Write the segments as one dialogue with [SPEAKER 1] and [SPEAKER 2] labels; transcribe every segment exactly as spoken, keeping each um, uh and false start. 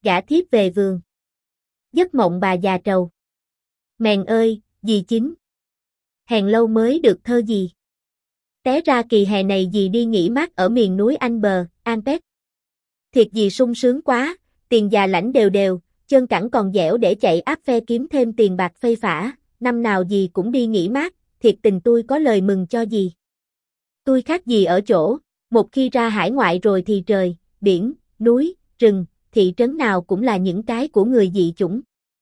[SPEAKER 1] Gả thiếp về vườn. Giấc mộng bà già trầu. Mèn ơi, dì Chính. Hèn lâu mới được thơ gì. Té ra kỳ hè này dì đi nghỉ mát ở miền núi Anh Bờ, Anpet. Thiệt dì sung sướng quá, tiền già lãnh đều đều, chân cẳng còn dẻo để chạy áp phe kiếm thêm tiền bạc phây phả, năm nào dì cũng đi nghỉ mát, thiệt tình tôi có lời mừng cho dì. Tôi khác dì ở chỗ, một khi ra hải ngoại rồi thì trời, biển, núi, rừng, thị trấn nào cũng là những cái của người dị chủng.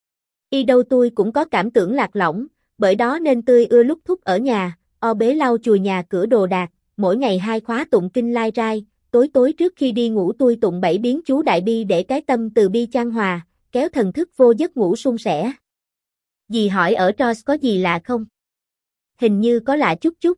[SPEAKER 1] Y đâu tôi cũng có cảm tưởng lạc lõng, bởi đó nên tươi ưa lúc thúc ở nhà, o bế lau chùi nhà cửa đồ đạc, mỗi ngày hai khóa tụng kinh lai rai, tối tối trước khi đi ngủ tôi tụng bảy biến chú đại bi để cái tâm từ bi chan hòa, kéo thần thức vô giấc ngủ suôn sẻ. Dì hỏi ở Troyes có gì lạ không? Hình như có lạ chút chút.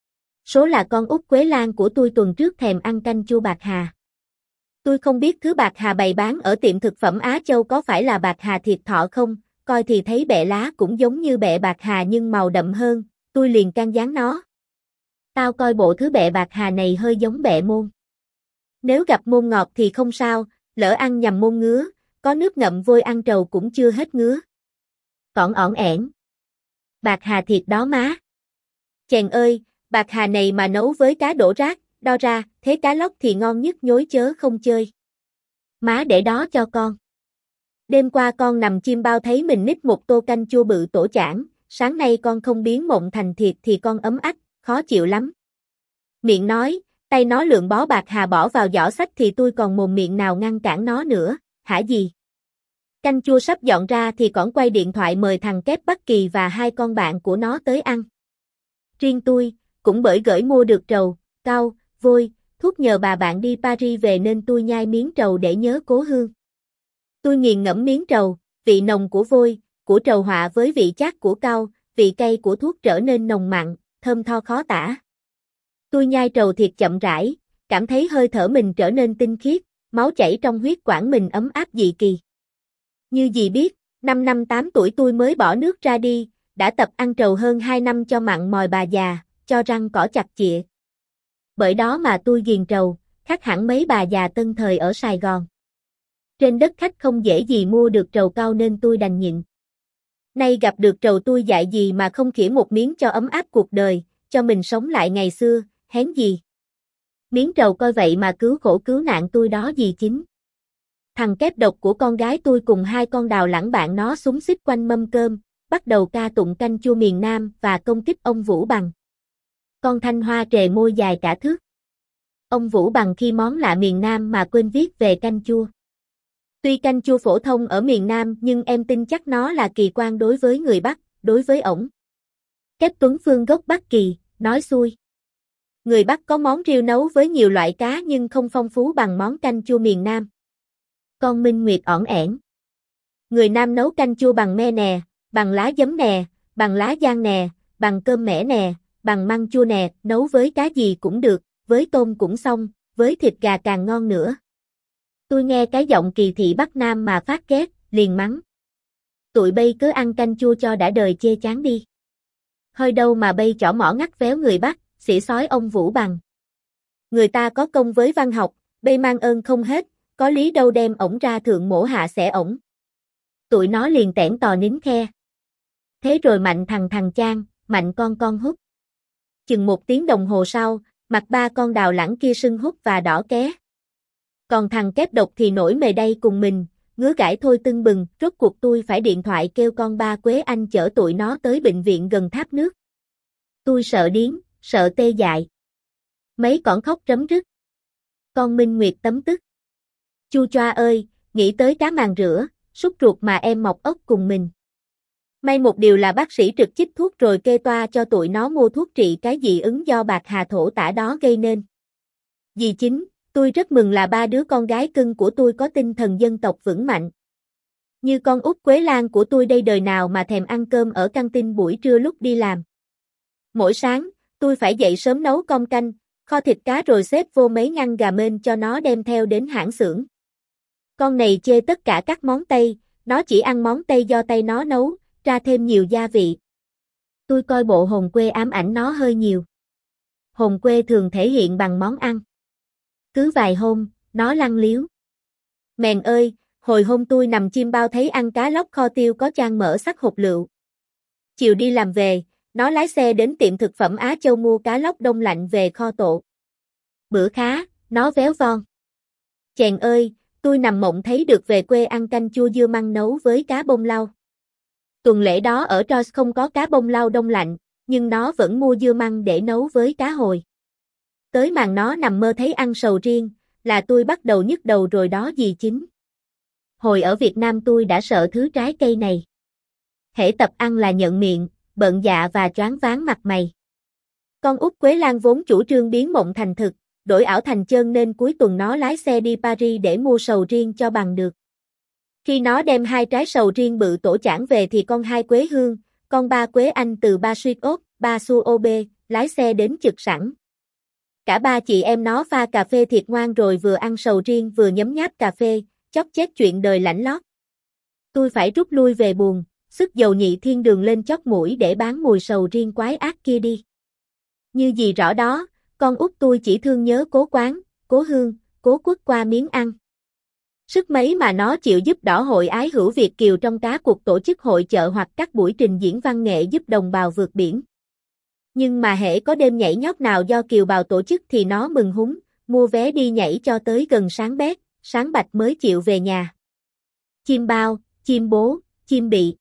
[SPEAKER 1] Số là con út Quế Lan của tôi tuần trước thèm ăn canh chua bạc hà. Tôi không biết thứ bạc hà bày bán ở tiệm thực phẩm Á Châu có phải là bạc hà thiệt thọ không, coi thì thấy bẹ lá cũng giống như bẹ bạc hà nhưng màu đậm hơn, tôi liền can gián nó. Tao coi bộ thứ bẹ bạc hà này hơi giống bẹ môn. Nếu gặp môn ngọt thì không sao, lỡ ăn nhầm môn ngứa, có nước ngậm vôi ăn trầu cũng chưa hết ngứa. Còn ỏn ẻn. Bạc hà thiệt đó má. Chèn ơi, bạc hà này mà nấu với cá đổ rác, đo ra, thế cá lóc thì ngon nhất nhối chớ không chơi. Má để đó cho con. Đêm qua con nằm chim bao thấy mình nít một tô canh chua bự tổ chảng, sáng nay con không biến mộng thành thiệt thì con ấm ách, khó chịu lắm. Miệng nói, tay nó lượm bó bạc hà bỏ vào giỏ sách thì tôi còn mồm miệng nào ngăn cản nó nữa, hả gì? Canh chua sắp dọn ra thì còn quay điện thoại mời thằng Kép Bắc Kỳ và hai con bạn của nó tới ăn. Riêng tôi, cũng bởi gửi mua được trầu, cau, vôi, thuốc nhờ bà bạn đi Paris về nên tôi nhai miếng trầu để nhớ cố hương. Tôi nghiền ngẫm miếng trầu, vị nồng của vôi, của trầu họa với vị chát của cau, vị cay của thuốc trở nên nồng mặn, thơm tho khó tả. Tôi nhai trầu thiệt chậm rãi, cảm thấy hơi thở mình trở nên tinh khiết, máu chảy trong huyết quản mình ấm áp dị kỳ. Như dì biết, năm năm tám tuổi tôi mới bỏ nước ra đi, đã tập ăn trầu hơn hai năm cho mặn mòi bà già, cho răng cỏ chặt chịa. Bởi đó mà tôi ghiền trầu, khác hẳn mấy bà già tân thời ở Sài Gòn. Trên đất khách không dễ gì mua được trầu cau nên tôi đành nhịn. Nay gặp được trầu tôi dạy gì mà không khỉa một miếng cho ấm áp cuộc đời, cho mình sống lại ngày xưa, hén gì. Miếng trầu coi vậy mà cứu khổ cứu nạn tôi đó dì Chính. Thằng Kép độc của con gái tôi cùng hai con đào lẳng bạn nó xúm xít quanh mâm cơm, bắt đầu ca tụng canh chua miền Nam và công kích ông Vũ Bằng. Con Thanh Hoa trề môi dài cả thước. Ông Vũ Bằng khi món lạ miền Nam mà quên viết về canh chua. Tuy canh chua phổ thông ở miền Nam nhưng em tin chắc nó là kỳ quan đối với người Bắc, đối với ổng. Kép Tuấn Phương gốc Bắc Kỳ, nói xuôi. Người Bắc có món riêu nấu với nhiều loại cá nhưng không phong phú bằng món canh chua miền Nam. Con Minh Nguyệt ỏn ẻn. Người Nam nấu canh chua bằng me nè, bằng lá giấm nè, bằng lá giang nè, bằng cơm mẻ nè, bằng măng chua nè, nấu với cá gì cũng được, với tôm cũng xong, với thịt gà càng ngon nữa. Tôi nghe cái giọng kỳ thị Bắc Nam mà phát ghét, liền mắng. Tụi bay cứ ăn canh chua cho đã đời chê chán đi. Hơi đâu mà bay chỏ mỏ ngắt véo người Bắc, xỉ xói ông Vũ Bằng. Người ta có công với văn học, bay mang ơn không hết, có lý đâu đem ổng ra thượng mổ hạ xẻ ổng. Tụi nó liền tẻn tò nín khe. Thế rồi mạnh thằng thằng Chan, mạnh con con hút. Chừng một tiếng đồng hồ sau, mặt ba con đào lẳng kia sưng hút và đỏ ké. Còn thằng Kép độc thì nổi mề đây cùng mình, ngứa gãi thôi tưng bừng, rốt cuộc tôi phải điện thoại kêu con ba Quế Anh chở tụi nó tới bệnh viện gần tháp nước. Tôi sợ điếng, sợ tê dại. Mấy con khóc rấm rứt. Con Minh Nguyệt tấm tức. Chu choa ơi, nghĩ tới cá màng rửa, sút ruột mà em mọc ốc cùng mình. May một điều là bác sĩ trực chích thuốc rồi kê toa cho tụi nó mua thuốc trị cái dị ứng do bạc hà thổ tả đó gây nên. Dì Chính, tôi rất mừng là ba đứa con gái cưng của tôi có tinh thần dân tộc vững mạnh. Như con út Quế Lan của tôi đây đời nào mà thèm ăn cơm ở căng tin buổi trưa lúc đi làm. Mỗi sáng, tôi phải dậy sớm nấu cơm canh, kho thịt cá rồi xếp vô mấy ngăn gà mên cho nó đem theo đến hãng xưởng. Con này chê tất cả các món Tây, nó chỉ ăn món Tây do tay nó nấu, ra thêm nhiều gia vị. Tôi coi bộ hồn quê ám ảnh nó hơi nhiều. Hồn quê thường thể hiện bằng món ăn. Cứ vài hôm, nó lăng liếu. Mèn ơi, Hồi hôm tôi nằm chim bao thấy ăn cá lóc kho tiêu có chan mỡ sắc hột lựu. Chiều đi làm về, nó lái xe đến tiệm thực phẩm Á Châu mua cá lóc đông lạnh về kho tộ. Bữa khá, nó véo von. Chèn ơi, tôi nằm mộng thấy được về quê ăn canh chua dưa măng nấu với cá bông lau. Tuần lễ đó ở Troyes không có cá bông lau đông lạnh, nhưng nó vẫn mua dưa măng để nấu với cá hồi. Tới màn nó nằm mơ thấy ăn sầu riêng, là tôi bắt đầu nhức đầu rồi đó dì Chính. Hồi ở Việt Nam tôi đã sợ thứ trái cây này. Hễ tập ăn là nhận miệng, bợn dạ và choáng váng mặt mày. Con út Quế Lan vốn chủ trương biến mộng thành thực, đổi ảo thành chân nên cuối tuần nó lái xe đi Paris để mua sầu riêng cho bằng được. Khi nó đem hai trái sầu riêng bự tổ chảng về thì con hai Quế Hương, con ba Quế Anh từ ba Suite Ốc, ba Su ô bê, lái xe đến trực sẵn. Cả ba chị em nó pha cà phê thiệt ngoan rồi vừa ăn sầu riêng vừa nhấm nháp cà phê, chốc chét chuyện đời lãnh lót. Tôi phải rút lui về buồng, sức dầu nhị thiên đường lên chót mũi để bán mùi sầu riêng quái ác kia đi. Như gì rõ đó, con út tôi chỉ thương nhớ cố quán, cố hương, cố quốc qua miếng ăn. Sức mấy mà nó chịu giúp đỏ hội ái hữu Việt Kiều trong cá cuộc tổ chức hội chợ hoặc các buổi trình diễn văn nghệ giúp đồng bào vượt biển. Nhưng mà hễ có đêm nhảy nhót nào do kiều bào tổ chức thì nó mừng húng, mua vé đi nhảy cho tới gần sáng bét, sáng bạch mới chịu về nhà. Chim bao, chim bố, chim bị.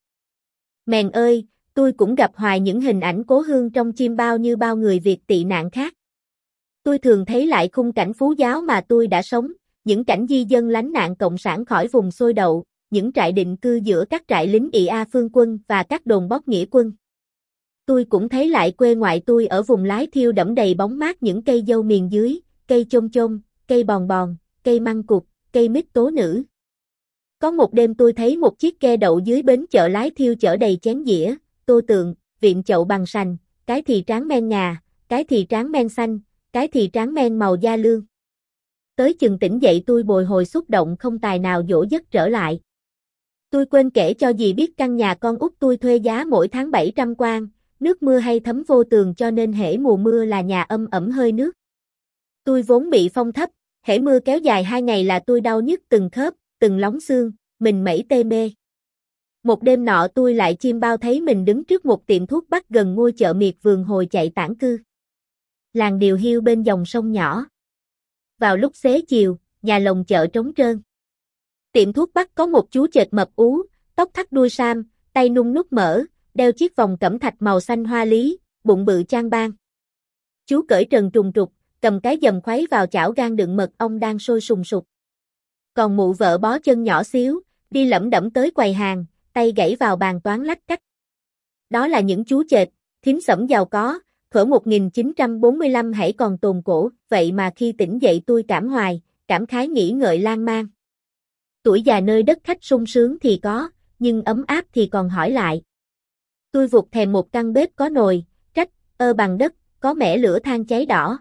[SPEAKER 1] Mèn ơi, tôi cũng gặp hoài những hình ảnh cố hương trong chim bao như bao người Việt tị nạn khác. Tôi thường thấy lại khung cảnh Phú Giáo mà tôi đã sống, những cảnh di dân lánh nạn cộng sản khỏi vùng xôi đậu, những trại định cư giữa các trại lính ị a phương quân và các đồn bóp nghĩa quân. Tôi cũng thấy lại quê ngoại tôi ở vùng lái thiêu đẫm đầy bóng mát những cây dâu miền dưới, cây chôm chôm, cây bòn bòn, cây măng cụt, cây mít tố nữ. Có một đêm tôi thấy một chiếc ghe đậu dưới bến chợ lái thiêu chở đầy chén dĩa, tô tượng, viện chậu bằng sành, cái thì tráng men ngà, cái thì tráng men xanh, cái thì tráng men màu da lương. Tới chừng tỉnh dậy tôi bồi hồi xúc động không tài nào dỗ giấc trở lại. Tôi quên kể cho dì biết căn nhà con út tôi thuê giá mỗi tháng bảy trăm quan, nước mưa hay thấm vô tường cho nên hễ mùa mưa là nhà âm ẩm hơi nước. Tôi vốn bị phong thấp, hễ mưa kéo dài hai ngày là tôi đau nhức từng khớp, từng lóng xương, mình mẩy tê mê. Một đêm nọ tôi lại chim bao thấy mình đứng trước một tiệm thuốc bắc gần ngôi chợ miệt vườn hồi chạy tản cư. Làng điều hiu bên dòng sông nhỏ. Vào lúc xế chiều, nhà lồng chợ trống trơn. Tiệm thuốc bắc có một chú chệt mập ú, tóc thắt đuôi sam, tay nung nút mỡ, đeo chiếc vòng cẩm thạch màu xanh hoa lý, bụng bự trang ban. Chú cởi trần trùng trục, cầm cái dầm khuấy vào chảo gang đựng mật ong đang sôi sùng sục. Còn mụ vợ bó chân nhỏ xíu, đi lẩm đẩm tới quầy hàng, tay gãy vào bàn toán lách cách. Đó là những chú chệt, thím sẫm giàu có, thuở một nghìn chín trăm bốn mươi lăm hãy còn tồn cổ, vậy mà khi tỉnh dậy tôi cảm hoài, cảm khái nghĩ ngợi lan man. Tuổi già nơi đất khách sung sướng thì có, nhưng ấm áp thì còn hỏi lại. Tôi vụt thèm một căn bếp có nồi, trách, ơ bằng đất, có mẻ lửa than cháy đỏ.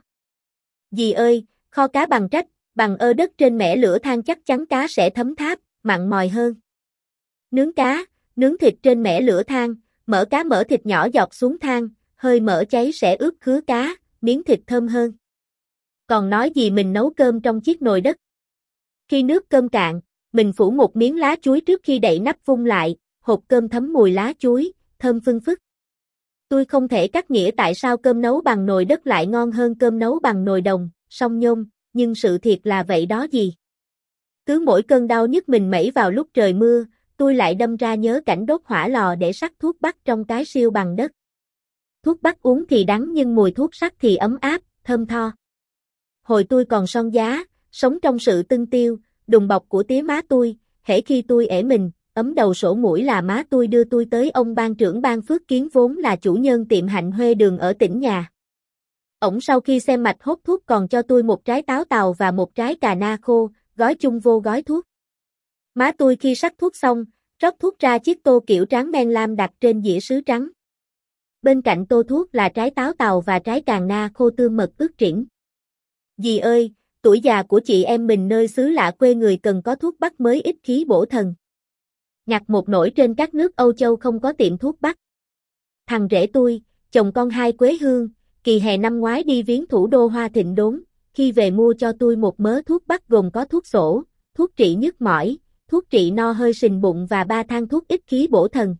[SPEAKER 1] Dì ơi, kho cá bằng trách, bằng ơ đất trên mẻ lửa than chắc chắn cá sẽ thấm tháp, mặn mòi hơn. Nướng cá, nướng thịt trên mẻ lửa than, mỡ cá mỡ thịt nhỏ giọt xuống than, hơi mỡ cháy sẽ ướp khứa cá, miếng thịt thơm hơn. Còn nói gì mình nấu cơm trong chiếc nồi đất. Khi nước cơm cạn, mình phủ một miếng lá chuối trước khi đậy nắp vung lại, hột cơm thấm mùi lá chuối, thơm phưng phức. Tôi không thể cắt nghĩa tại sao cơm nấu bằng nồi đất lại ngon hơn cơm nấu bằng nồi đồng, song nhôm, nhưng sự thiệt là vậy đó gì. Cứ mỗi cơn đau nhức mình mẩy vào lúc trời mưa, tôi lại đâm ra nhớ cảnh đốt hỏa lò để sắc thuốc bắc trong cái siêu bằng đất. Thuốc bắc uống thì đắng nhưng mùi thuốc sắc thì ấm áp, thơm tho. Hồi tôi còn son giá, sống trong sự tưng tiêu, đùm bọc của tía má tôi, hễ khi tôi ể mình, ấm đầu sổ mũi là má tôi đưa tôi tới ông ban trưởng ban Phước Kiến vốn là chủ nhân tiệm hạnh huê đường ở tỉnh nhà. Ổng sau khi xem mạch hốt thuốc còn cho tôi một trái táo tàu và một trái cà na khô, gói chung vô gói thuốc. Má tôi khi sắc thuốc xong, rót thuốc ra chiếc tô kiểu tráng men lam đặt trên dĩa sứ trắng. Bên cạnh tô thuốc là trái táo tàu và trái cà na khô tương mật ướt trĩn. Dì ơi, tuổi già của chị em mình nơi xứ lạ quê người cần có thuốc bắc mới ít khí bổ thần. Ngặt một nỗi trên các nước Âu Châu không có tiệm thuốc bắc. Thằng rể tôi, chồng con hai Quế Hương, kỳ hè năm ngoái đi viếng thủ đô Hoa Thịnh Đốn, khi về mua cho tôi một mớ thuốc bắc gồm có thuốc sổ, thuốc trị nhức mỏi, thuốc trị no hơi sình bụng và ba thang thuốc ít khí bổ thần.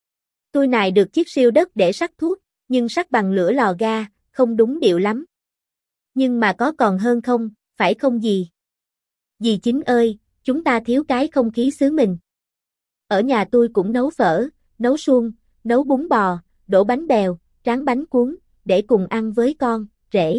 [SPEAKER 1] Tôi nài được chiếc siêu đất để sắc thuốc, nhưng sắc bằng lửa lò ga, không đúng điệu lắm. Nhưng mà có còn hơn không, phải không dì? Dì Chính ơi, chúng ta thiếu cái không khí xứ mình. Ở nhà tôi cũng nấu phở, nấu suông, nấu bún bò, đổ bánh bèo, tráng bánh cuốn, để cùng ăn với con, rể.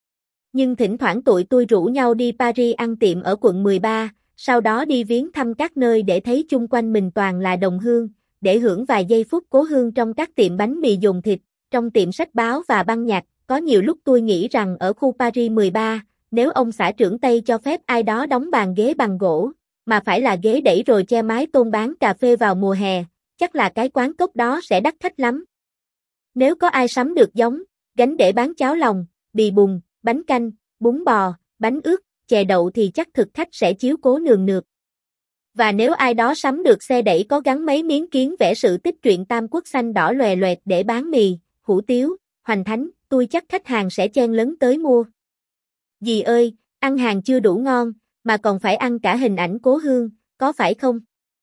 [SPEAKER 1] Nhưng thỉnh thoảng tụi tôi rủ nhau đi Paris ăn tiệm ở quận mười ba, sau đó đi viếng thăm các nơi để thấy chung quanh mình toàn là đồng hương, để hưởng vài giây phút cố hương trong các tiệm bánh mì dồn thịt, trong tiệm sách báo và băng nhạc. Có nhiều lúc tôi nghĩ rằng ở khu Paris mười ba, nếu ông xã trưởng Tây cho phép ai đó đóng bàn ghế bằng gỗ, mà phải là ghế đẩy rồi che mái tôn bán cà phê vào mùa hè, chắc là cái quán cốc đó sẽ đắt khách lắm. Nếu có ai sắm được giống, gánh để bán cháo lòng, bì bùng, bánh canh, bún bò, bánh ướt, chè đậu thì chắc thực khách sẽ chiếu cố nườm nượp. Và nếu ai đó sắm được xe đẩy có gắn mấy miếng kiến vẽ sự tích truyện Tam Quốc xanh đỏ lòe loẹt để bán mì, hủ tiếu, hoành thánh, tôi chắc khách hàng sẽ chen lấn tới mua. Dì ơi, ăn hàng chưa đủ ngon, mà còn phải ăn cả hình ảnh cố hương, có phải không?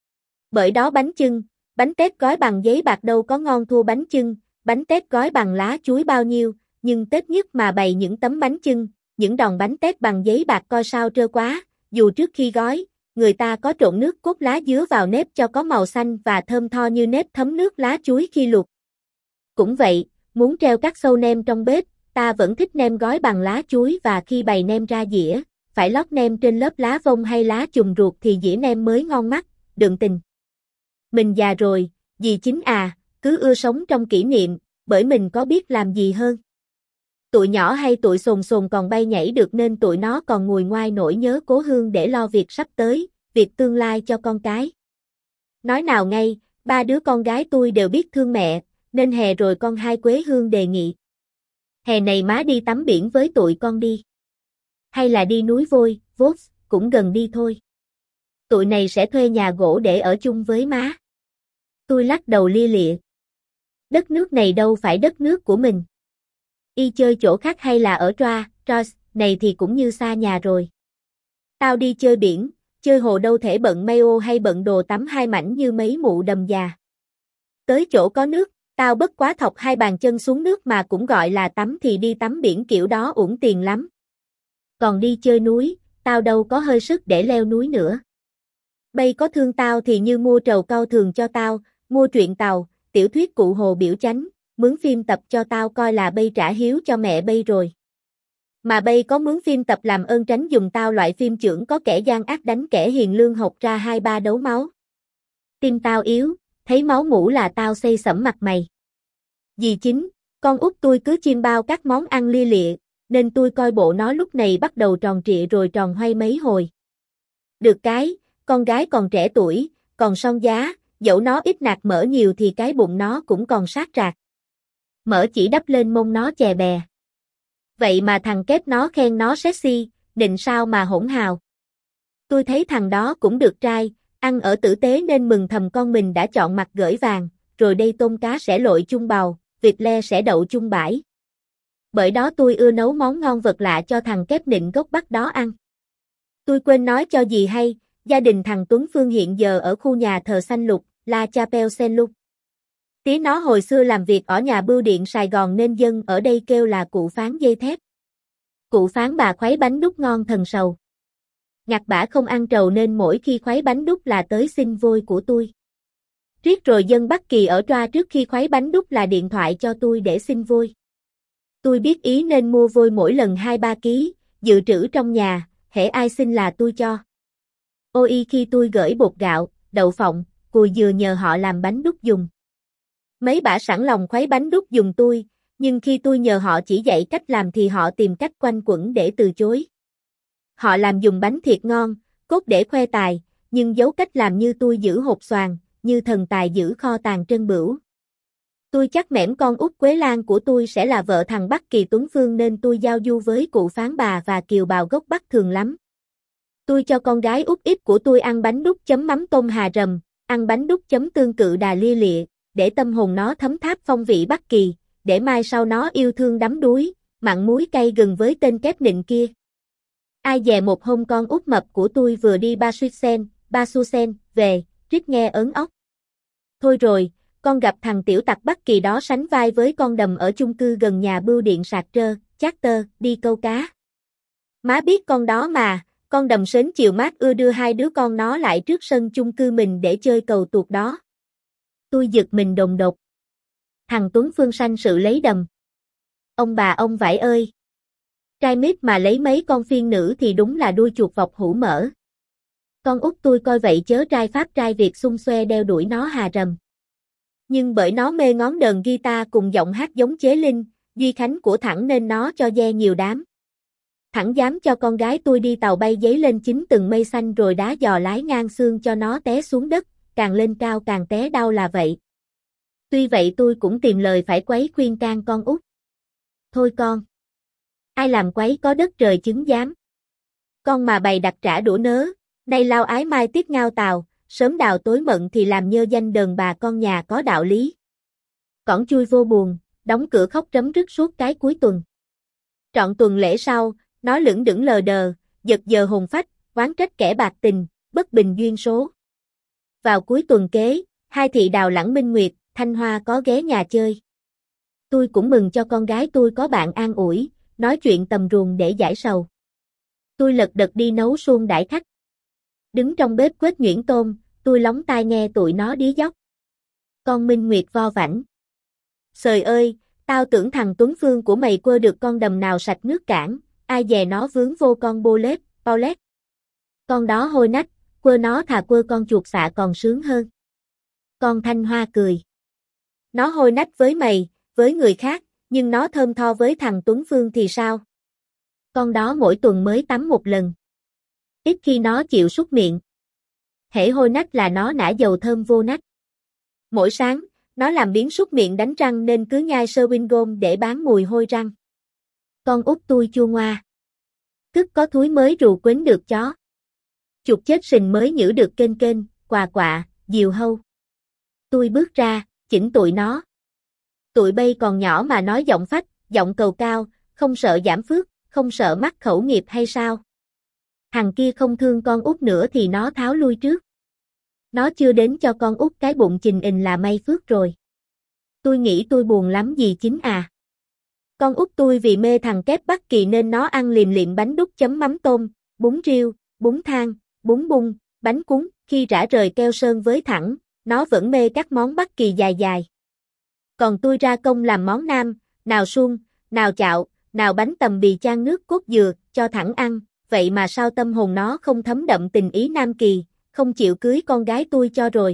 [SPEAKER 1] Bởi đó bánh chưng, bánh tét gói bằng giấy bạc đâu có ngon thua bánh chưng, bánh tét gói bằng lá chuối bao nhiêu, nhưng Tết nhất mà bày những tấm bánh chưng, những đòn bánh tét bằng giấy bạc coi sao trơ quá, dù trước khi gói, người ta có trộn nước cốt lá dứa vào nếp cho có màu xanh và thơm tho như nếp thấm nước lá chuối khi luộc. Cũng vậy, muốn treo các sâu nem trong bếp, ta vẫn thích nem gói bằng lá chuối và khi bày nem ra dĩa, phải lót nem trên lớp lá vông hay lá chùm ruột thì dĩa nem mới ngon mắt, đượm tình. Mình già rồi, dì Chính à, cứ ưa sống trong kỷ niệm, bởi mình có biết làm gì hơn. Tụi nhỏ hay tụi sồn sồn còn bay nhảy được nên tụi nó còn ngồi ngoai nỗi nhớ cố hương để lo việc sắp tới, việc tương lai cho con cái. Nói nào ngay, ba đứa con gái tôi đều biết thương mẹ, nên hè rồi con hai Quế Hương đề nghị. Hè này má đi tắm biển với tụi con đi. Hay là đi núi Vôi, Vos, cũng gần đi thôi. Tụi này sẽ thuê nhà gỗ để ở chung với má. Tôi lắc đầu lia lịa. Đất nước này đâu phải đất nước của mình. Y chơi chỗ khác hay là ở Troa, Troas, này thì cũng như xa nhà rồi. Tao đi chơi biển, chơi hồ đâu thể bận mayo hay bận đồ tắm hai mảnh như mấy mụ đầm già. Tới chỗ có nước, tao bất quá thọc hai bàn chân xuống nước mà cũng gọi là tắm thì đi tắm biển kiểu đó uổng tiền lắm. Còn đi chơi núi, tao đâu có hơi sức để leo núi nữa. Bây có thương tao thì như mua trầu cau thường cho tao, mua truyện tàu, tiểu thuyết cụ Hồ Biểu Chánh, mướn phim tập cho tao coi là bây trả hiếu cho mẹ bây rồi. Mà bây có mướn phim tập làm ơn tránh dùng tao loại phim chưởng có kẻ gian ác đánh kẻ hiền lương học ra hai ba đấu máu. Tim tao yếu, thấy máu mủ là tao xây sẩm mặt mày. Dì Chính, con út tôi cứ chiêm bao các món ăn lia lịa, nên tôi coi bộ nó lúc này bắt đầu tròn trịa rồi tròn hoay mấy hồi. Được cái, con gái còn trẻ tuổi, còn son giá, dẫu nó ít nạc mỡ nhiều thì cái bụng nó cũng còn sát rạc. Mỡ chỉ đắp lên mông nó chè bè. Vậy mà thằng kép nó khen nó sexy, định sao mà hỗn hào. Tôi thấy thằng đó cũng được trai, ăn ở tử tế nên mừng thầm con mình đã chọn mặt gởi vàng, rồi đây tôm cá sẽ lội chung bào, vịt le sẽ đậu chung bãi. Bởi đó tôi ưa nấu món ngon vật lạ cho thằng kép nịnh gốc Bắc đó ăn. Tôi quên nói cho dì hay, gia đình thằng Tuấn Phương hiện giờ ở khu nhà thờ Xanh Lục, La Chapelle Saint-Luc. Tí nó hồi xưa làm việc ở nhà bưu điện Sài Gòn nên dân ở đây kêu là cụ Phán dây thép. Cụ Phán bà khuấy bánh đúc ngon thần sầu. Ngặt bả không ăn trầu nên mỗi khi khuấy bánh đúc là tới xin vôi của tôi. Riết rồi dân Bắc Kỳ ở Troa trước khi khuấy bánh đúc là điện thoại cho tôi để xin vôi. Tôi biết ý nên mua vôi mỗi lần hai ba ký, dự trữ trong nhà, hễ ai xin là tôi cho. Ôi khi tôi gửi bột gạo, đậu phộng, cùi dừa nhờ họ làm bánh đúc dùng. Mấy bả sẵn lòng khuấy bánh đúc dùng tôi, nhưng khi tôi nhờ họ chỉ dạy cách làm thì họ tìm cách quanh quẩn để từ chối. Họ làm dùng bánh thiệt ngon, cốt để khoe tài, nhưng giấu cách làm như tôi giữ hột xoàn, như thần tài giữ kho tàng trân bửu. Tôi chắc mẻm con út Quế Lan của tôi sẽ là vợ thằng Bắc Kỳ Tuấn Phương nên tôi giao du với cụ Phán bà và kiều bào gốc Bắc thường lắm. Tôi cho con gái út ít của tôi ăn bánh đúc chấm mắm tôm hà rầm, ăn bánh đúc chấm tương cự đà lia lịa, để tâm hồn nó thấm tháp phong vị Bắc Kỳ, để mai sau nó yêu thương đắm đuối, mặn muối cay gừng với tên kép nịnh kia. Ai dè một hôm con út mập của tôi vừa đi Ba Suýt Sen, ba xu sen, về, Trích nghe ớn ốc. Thôi rồi, con gặp thằng tiểu tặc Bắc Kỳ đó sánh vai với con đầm ở chung cư gần nhà bưu điện sạc trơ, chát tơ, đi câu cá. Má biết con đó mà, con đầm sến chiều mát ưa đưa hai đứa con nó lại trước sân chung cư mình để chơi cầu tuột đó. Tôi giật mình đùng đột. Thằng Tuấn Phương sanh sự lấy đầm. Ông bà ông vải ơi! Trai mít mà lấy mấy con phiên nữ thì đúng là đuôi chuột vọc hũ mỡ. Con út tôi coi vậy chớ trai Pháp trai Việt xung xoe đeo đuổi nó hà rầm. Nhưng bởi nó mê ngón đờn guitar cùng giọng hát giống Chế Linh, Duy Khánh của Thẳng nên nó cho de nhiều đám. Thẳng dám cho con gái tôi đi tàu bay giấy lên chín tầng mây xanh rồi đá giò lái ngang xương cho nó té xuống đất, càng lên cao càng té đau là vậy. Tuy vậy tôi cũng tìm lời phải quấy khuyên can con út. Thôi con! Ai làm quấy có đất trời chứng giám. Con mà bày đặt trả đũa nớ, nay lao ái mai tiết ngao tàu, sớm đào tối mận thì làm nhơ danh đờn bà con nhà có đạo lý. Cỏn chui vô buồn, đóng cửa khóc rấm rứt suốt cái cuối tuần. Trọn tuần lễ sau, nó lững đững lờ đờ, giật giờ hồn phách, oán trách kẻ bạc tình, bất bình duyên số. Vào cuối tuần kế, hai thị đào Lãng Minh Nguyệt, Thanh Hoa có ghé nhà chơi. Tôi cũng mừng cho con gái tôi có bạn an ủi, nói chuyện tầm ruồng để giải sầu. Tôi lật đật đi nấu suông đãi khách. Đứng trong bếp quết nhuyễn tôm, tôi lóng tai nghe tụi nó đí dóc. Con Minh Nguyệt vo vảnh. Trời ơi, tao tưởng thằng Tuấn Phương của mày quơ được con đầm nào sạch nước cảng, ai dè nó vướng vô con bô lết, Paulette. Con đó hôi nách, quơ nó thà quơ con chuột xạ còn sướng hơn. Con Thanh Hoa cười. Nó hôi nách với mày, với người khác, nhưng nó thơm tho với thằng Tuấn Phương thì sao? Con đó mỗi tuần mới tắm một lần. Ít khi nó chịu súc miệng. Hễ hôi nách là nó nã dầu thơm vô nách. Mỗi sáng, nó làm biếng súc miệng đánh răng nên cứ nhai chewing gum để bán mùi hôi răng. Con út tôi chua ngoa. Tức có thúi mới rù quến được chó. Chuột chết sình mới nhử được kênh kênh, quà quạ, diều hâu. Tôi bước ra, chỉnh tụi nó. Tụi bay còn nhỏ mà nói giọng phách, giọng cầu cao, không sợ giảm phước, không sợ mắc khẩu nghiệp hay sao? Thằng kia không thương con út nữa thì nó tháo lui trước. Nó chưa đến cho con út cái bụng chình ình là may phước rồi. Tôi nghĩ tôi buồn lắm dì Chính à. Con út tôi vì mê thằng kép Bắc Kỳ nên nó ăn liềm liệm bánh đúc chấm mắm tôm, bún riêu, bún thang, bún bung, bánh cuốn, khi rã rời keo sơn với Thẳng, nó vẫn mê các món Bắc Kỳ dài dài. Còn tôi ra công làm món Nam, nào suông, nào chạo, nào bánh tằm bì chan nước cốt dừa, cho Thẳng ăn, vậy mà sao tâm hồn nó không thấm đậm tình ý Nam Kỳ, không chịu cưới con gái tôi cho rồi.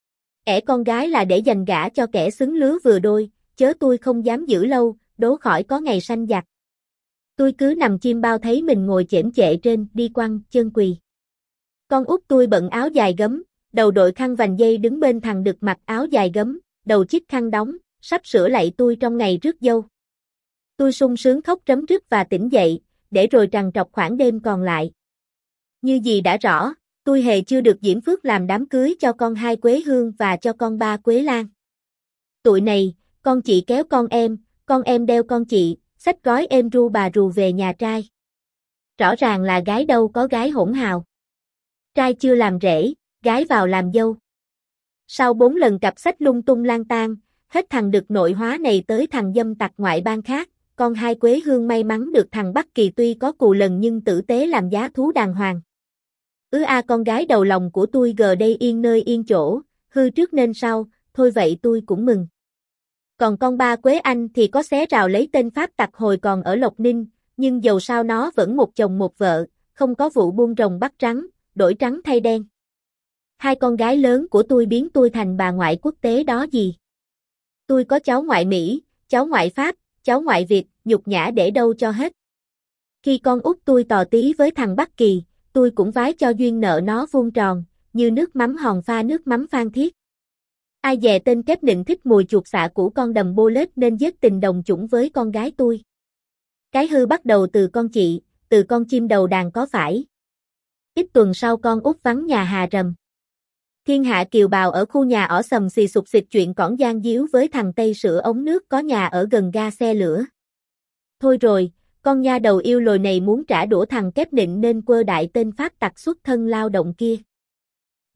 [SPEAKER 1] Ẻ con gái là để dành gả cho kẻ xứng lứa vừa đôi, chớ tôi không dám giữ lâu, đố khỏi có ngày sanh giặc. Tôi cứ nằm chim bao thấy mình ngồi chễm chệ trên, đi quăng, chân quỳ. Con út tôi bận áo dài gấm, đầu đội khăn vành dây đứng bên thằng Đực mặc áo dài gấm, đầu chích khăn đóng, sắp sửa lạy tôi trong ngày rước dâu. Tôi sung sướng khóc rấm rứt và tỉnh dậy, để rồi trằn trọc khoảng đêm còn lại. Như dì đã rõ, tôi hề chưa được diễm phước làm đám cưới cho con hai Quế Hương và cho con ba Quế Lan. Tụi này, con chị kéo con em, con em đeo con chị, xách gói êm ru bà rù về nhà trai. Rõ ràng là gái đâu có gái hỗn hào. Trai chưa làm rể, gái vào làm dâu. Sau bốn lần cặp sách lung tung lang tang, hết thằng Đực nội hóa này tới thằng dâm tặc ngoại bang khác, con hai Quế Hương may mắn được thằng Bắc Kỳ tuy có cù lần nhưng tử tế làm giá thú đàng hoàng. Ứ a con gái đầu lòng của tôi gờ đây yên nơi yên chỗ, hư trước nên sau, thôi vậy tôi cũng mừng. Còn con ba Quế Anh thì có xé rào lấy tên Pháp tặc hồi còn ở Lộc Ninh, nhưng dầu sao nó vẫn một chồng một vợ, không có vụ buôn rồng bắt trắng, đổi trắng thay đen. Hai con gái lớn của tôi biến tôi thành bà ngoại quốc tế đó gì. Tôi có cháu ngoại Mỹ, cháu ngoại Pháp, cháu ngoại Việt, nhục nhã để đâu cho hết. Khi con út tôi tò tí với thằng Bắc Kỳ, tôi cũng vái cho duyên nợ nó vuông tròn, như nước mắm hòn pha nước mắm Phan Thiết. Ai dè tên kép nịnh thích mùi chuột xạ của con đầm bô lết nên giết tình đồng chủng với con gái tôi. Cái hư bắt đầu từ con chị, từ con chim đầu đàn có phải. Ít tuần sau con út vắng nhà hà rầm. Thiên hạ kiều bào ở khu nhà ở sầm xì sụp xịt chuyện cỏn gian díu với thằng Tây sửa ống nước có nhà ở gần ga xe lửa. Thôi rồi, con nha đầu yêu lồi này muốn trả đũa thằng kép nịnh nên quơ đại tên Pháp tặc xuất thân lao động kia.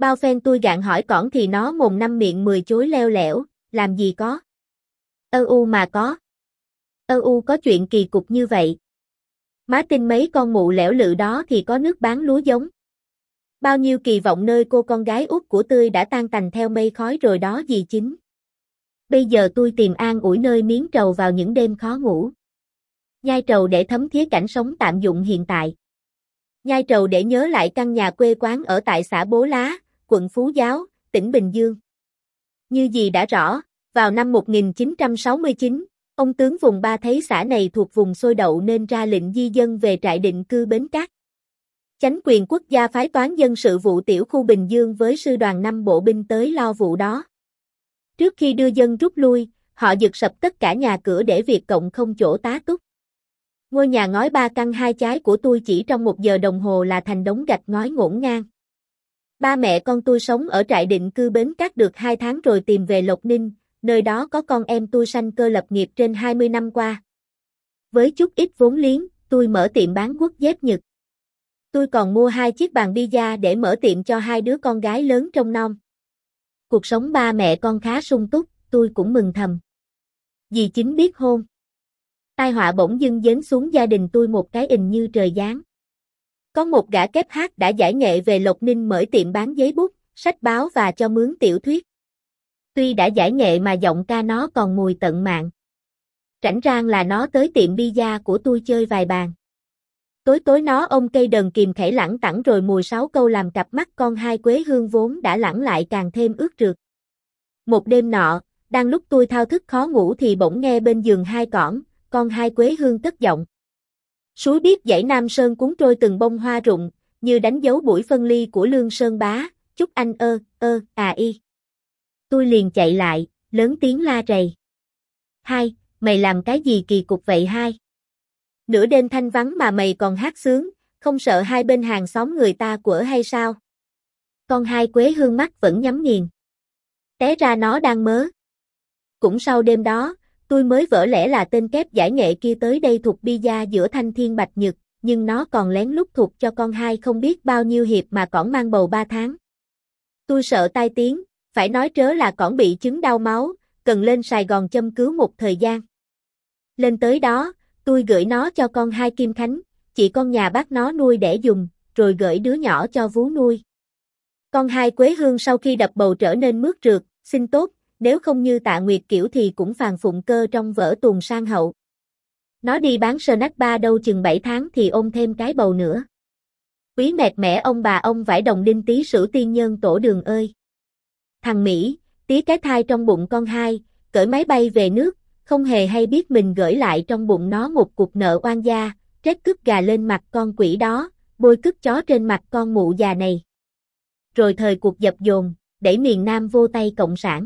[SPEAKER 1] Bao phen tôi gạn hỏi cỏn thì nó mồm năm miệng mười chối leo lẻo, làm gì có. Ơ u mà có. Ơ u có chuyện kỳ cục như vậy. Má tin mấy con mụ lẻo lự đó thì có nước bán lúa giống. Bao nhiêu kỳ vọng nơi cô con gái út của Tươi đã tan tành theo mây khói rồi đó dì Chính. Bây giờ tôi tìm an ủi nơi miếng trầu vào những đêm khó ngủ. Nhai trầu để thấm thía cảnh sống tạm dụng hiện tại. Nhai trầu để nhớ lại căn nhà quê quán ở tại xã Bố Lá, quận Phú Giáo, tỉnh Bình Dương. Như dì đã rõ, vào năm một nghìn chín trăm sáu mươi chín, ông tướng vùng ba thấy xã này thuộc vùng sôi đậu nên ra lệnh di dân về trại định cư Bến Cát. Chánh quyền quốc gia phái toán dân sự vụ tiểu khu Bình Dương với sư đoàn năm bộ binh tới lo vụ đó. Trước khi đưa dân rút lui, họ giật sập tất cả nhà cửa để Việt Cộng không chỗ tá túc. Ngôi nhà ngói ba căn hai chái của tôi chỉ trong một giờ đồng hồ là thành đống gạch ngói ngổn ngang. Ba mẹ con tôi sống ở trại định cư Bến Cát được hai tháng rồi tìm về Lộc Ninh, nơi đó có con em tôi sanh cơ lập nghiệp trên hai mươi năm qua. Với chút ít vốn liếng, tôi mở tiệm bán guốc dép Nhật. Tôi còn mua hai chiếc bàn pizza để mở tiệm cho hai đứa con gái lớn trông nom. Cuộc sống ba mẹ con khá sung túc, tôi cũng mừng thầm. Dì Chính biết hôn. Tai họa bỗng dưng giáng xuống gia đình tôi một cái ình như trời giáng. Có một gã kép hát đã giải nghệ về Lộc Ninh mở tiệm bán giấy bút, sách báo và cho mướn tiểu thuyết. Tuy đã giải nghệ mà giọng ca nó còn mùi tận mạng. Rảnh rang là nó tới tiệm pizza của tôi chơi vài bàn. Tối tối nó ôm cây đờn kìm khẩy lẳng tẳng rồi mùi sáu câu làm cặp mắt con hai Quế Hương vốn đã lẳng lại càng thêm ướt rượt. Một đêm nọ, đang lúc tôi thao thức khó ngủ thì bỗng nghe bên giường hai cỏn, con hai Quế Hương cất giọng. Suối biết dãy Nam Sơn cuốn trôi từng bông hoa rụng, như đánh dấu buổi phân ly của Lương Sơn Bá, chúc anh ơ, ơ, à y. Tôi liền chạy lại, lớn tiếng la rầy. Hai, mày làm cái gì kỳ cục vậy hai? Nửa đêm thanh vắng mà mày còn hát sướng, không sợ hai bên hàng xóm người ta quở hay sao? Con hai Quế Hương mắt vẫn nhắm nghiền. Té ra nó đang mớ. Cũng sau đêm đó, tôi mới vỡ lẽ là tên kép giải nghệ kia tới đây thuộc pizza giữa Thanh Thiên Bạch Nhật, nhưng nó còn lén lút thuộc cho con hai không biết bao nhiêu hiệp mà cỏn mang bầu ba tháng. Tôi sợ tai tiếng, phải nói trớ là cỏn bị chứng đau máu, cần lên Sài Gòn châm cứu một thời gian. Lên tới đó, tôi gửi nó cho con hai Kim Khánh, chị con nhà bác nó nuôi để dùng, rồi gửi đứa nhỏ cho vú nuôi. Con hai Quế Hương sau khi đập bầu trở nên mướt rượt, xinh tốt, nếu không như Tạ Nguyệt Kiểu thì cũng phàn phụng cơ trong vở Tuồng Sang Hậu. Nó đi bán snack bar đâu chừng bảy tháng thì ôm thêm cái bầu nữa. Quý mẹt mẻ ông bà ông vải đồng đinh tí sửu tiên nhân tổ đường ơi. Thằng Mỹ, tí cái thai trong bụng con hai, cởi máy bay về nước, không hề hay biết mình gửi lại trong bụng nó một cục nợ oan gia, trét cứt gà lên mặt con quỷ đó, bôi cứt chó trên mặt con mụ già này. Rồi thời cuộc dập dồn, đẩy miền Nam vô tay Cộng sản.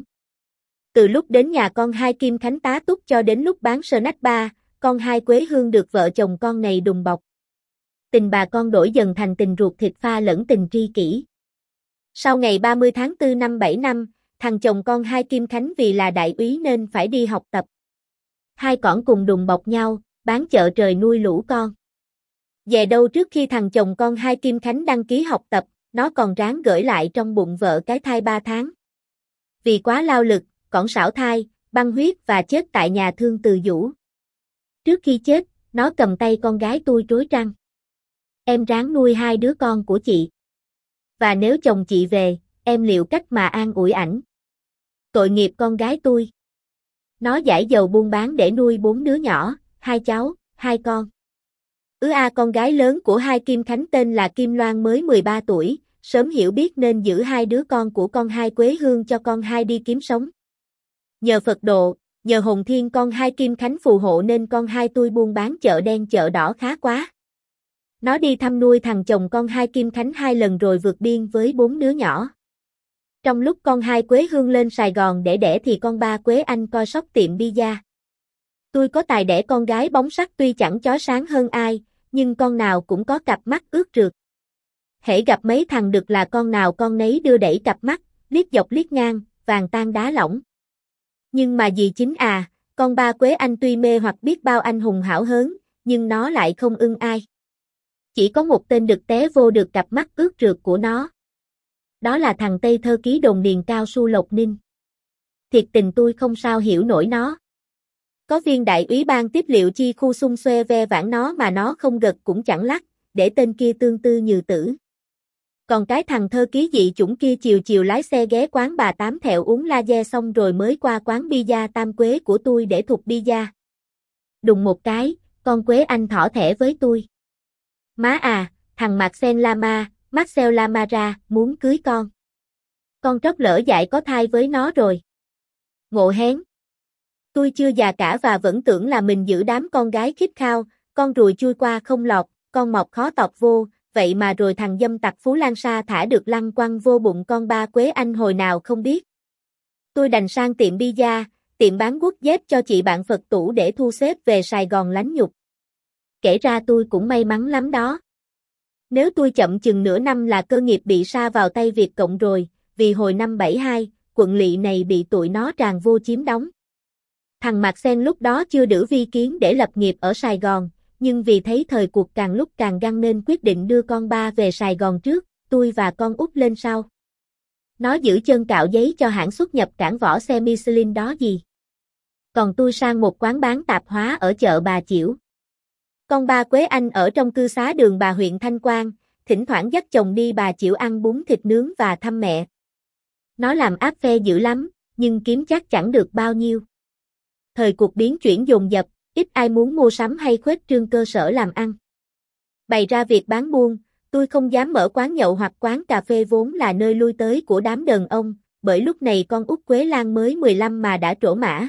[SPEAKER 1] Từ lúc đến nhà con hai Kim Khánh tá túc cho đến lúc bán snack bar, con hai Quế Hương được vợ chồng con này đùm bọc. Tình bà con đổi dần thành tình ruột thịt pha lẫn tình tri kỷ. Sau ngày ba mươi tháng tư năm bảy năm, thằng chồng con hai Kim Khánh vì là đại úy nên phải đi học tập. Hai cỏn cùng đùm bọc nhau, bán chợ trời nuôi lũ con. Về đâu trước khi thằng chồng con hai Kim Khánh đăng ký học tập, nó còn ráng gửi lại trong bụng vợ cái thai ba tháng. Vì quá lao lực, cỏn sảo thai, băng huyết và chết tại nhà thương Từ Vũ. Trước khi chết, nó cầm tay con gái tôi trối trăng. Em ráng nuôi hai đứa con của chị. Và nếu chồng chị về, em liệu cách mà an ủi ảnh. Tội nghiệp con gái tôi. Nó giải dầu buôn bán để nuôi bốn đứa nhỏ, hai cháu, hai con. Ứ a con gái lớn của hai Kim Khánh tên là Kim Loan mới mười ba tuổi, sớm hiểu biết nên giữ hai đứa con của con hai Quế Hương cho con hai đi kiếm sống. Nhờ Phật độ, nhờ hồn thiên con hai Kim Khánh phù hộ nên con hai tôi buôn bán chợ đen chợ đỏ khá quá. Nó đi thăm nuôi thằng chồng con hai Kim Khánh hai lần rồi vượt biên với bốn đứa nhỏ. Trong lúc con hai Quế Hương lên Sài Gòn để đẻ thì con ba Quế Anh coi sóc tiệm pizza. Tôi có tài đẻ con gái bóng sắc tuy chẳng chói sáng hơn ai, nhưng con nào cũng có cặp mắt ướt rượt. Hễ gặp mấy thằng đực là con nào con nấy đưa đẩy cặp mắt, liếc dọc liếc ngang, vàng tan đá lỏng. Nhưng mà dì Chính à, con ba Quế Anh tuy mê hoặc biết bao anh hùng hảo hớn, nhưng nó lại không ưng ai. Chỉ có một tên đực té vô được cặp mắt ướt rượt của nó. Đó là thằng Tây Thơ ký đồn điền cao su Lộc Ninh. Thiệt tình tôi không sao hiểu nổi nó. Có viên đại úy ban tiếp liệu chi khu xung xoe ve vãn nó mà nó không gật cũng chẳng lắc, để tên kia tương tư như tử. Còn cái thằng thơ ký dị chủng kia chiều chiều lái xe ghé quán bà Tám Thẹo uống lager xong rồi mới qua quán bida Tam Quế của tôi để thục bida. Đùng một cái, con Quế Anh thỏ thẻ với tôi. Má à, thằng Marcel Lama, Marcel Lamara, muốn cưới con. Con trót lỡ dại có thai với nó rồi. Ngộ hén. Tôi chưa già cả và vẫn tưởng là mình giữ đám con gái khít khao, con ruồi chui qua không lọt, con mọc khó tọt vô, vậy mà rồi thằng dâm tặc Phú Lan Sa thả được lăng quăng vô bụng con ba Quế Anh hồi nào không biết. Tôi đành sang tiệm bida, tiệm bán guốc dép cho chị bạn Phật tủ để thu xếp về Sài Gòn lánh nhục. Kể ra tôi cũng may mắn lắm đó. Nếu tôi chậm chừng nửa năm là cơ nghiệp bị sa vào tay Việt Cộng rồi, vì hồi năm bảy hai, quận lỵ này bị tụi nó tràn vô chiếm đóng. Thằng Mạc Sen lúc đó chưa đủ vi kiến để lập nghiệp ở Sài Gòn, nhưng vì thấy thời cuộc càng lúc càng găng nên quyết định đưa con ba về Sài Gòn trước, tôi và con út lên sau. Nó giữ chân cạo giấy cho hãng xuất nhập cảng vỏ xe Michelin đó gì. Còn tôi sang một quán bán tạp hóa ở chợ Bà Chiểu. Con ba Quế Anh ở trong cư xá Đường Bà huyện Thanh Quang, thỉnh thoảng dắt chồng đi Bà Chiểu ăn bún thịt nướng và thăm mẹ. Nó làm áp phe dữ lắm, nhưng kiếm chắc chẳng được bao nhiêu. Thời cuộc biến chuyển dồn dập, ít ai muốn mua sắm hay khuếch trương cơ sở làm ăn. Bày ra việc bán buôn, tôi không dám mở quán nhậu hoặc quán cà phê vốn là nơi lui tới của đám đàn ông, bởi lúc này con út Quế Lan mới mười lăm mà đã trổ mã.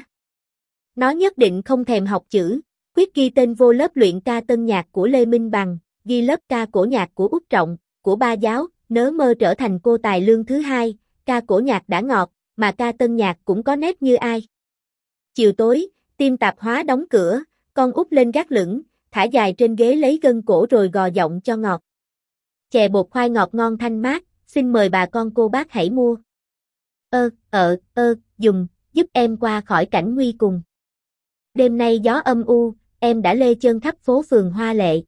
[SPEAKER 1] Nó nhất định không thèm học chữ, quyết ghi tên vô lớp luyện ca tân nhạc của Lê Minh Bằng, ghi lớp ca cổ nhạc của Út Trọng, của Ba Giáo, nớ mơ trở thành cô tài lương thứ hai, ca cổ nhạc đã ngọt, mà ca tân nhạc cũng có nét như ai. Chiều tối, tiệm tạp hóa đóng cửa, con út lên gác lửng, thả dài trên ghế lấy gân cổ rồi gò giọng cho ngọt. Chè bột khoai ngọt ngon thanh mát, xin mời bà con cô bác hãy mua. Ơ, ờ, ơ, dùng, giúp em qua khỏi cảnh nguy cùng. Đêm nay gió âm u, em đã lê chân khắp phố phường hoa lệ.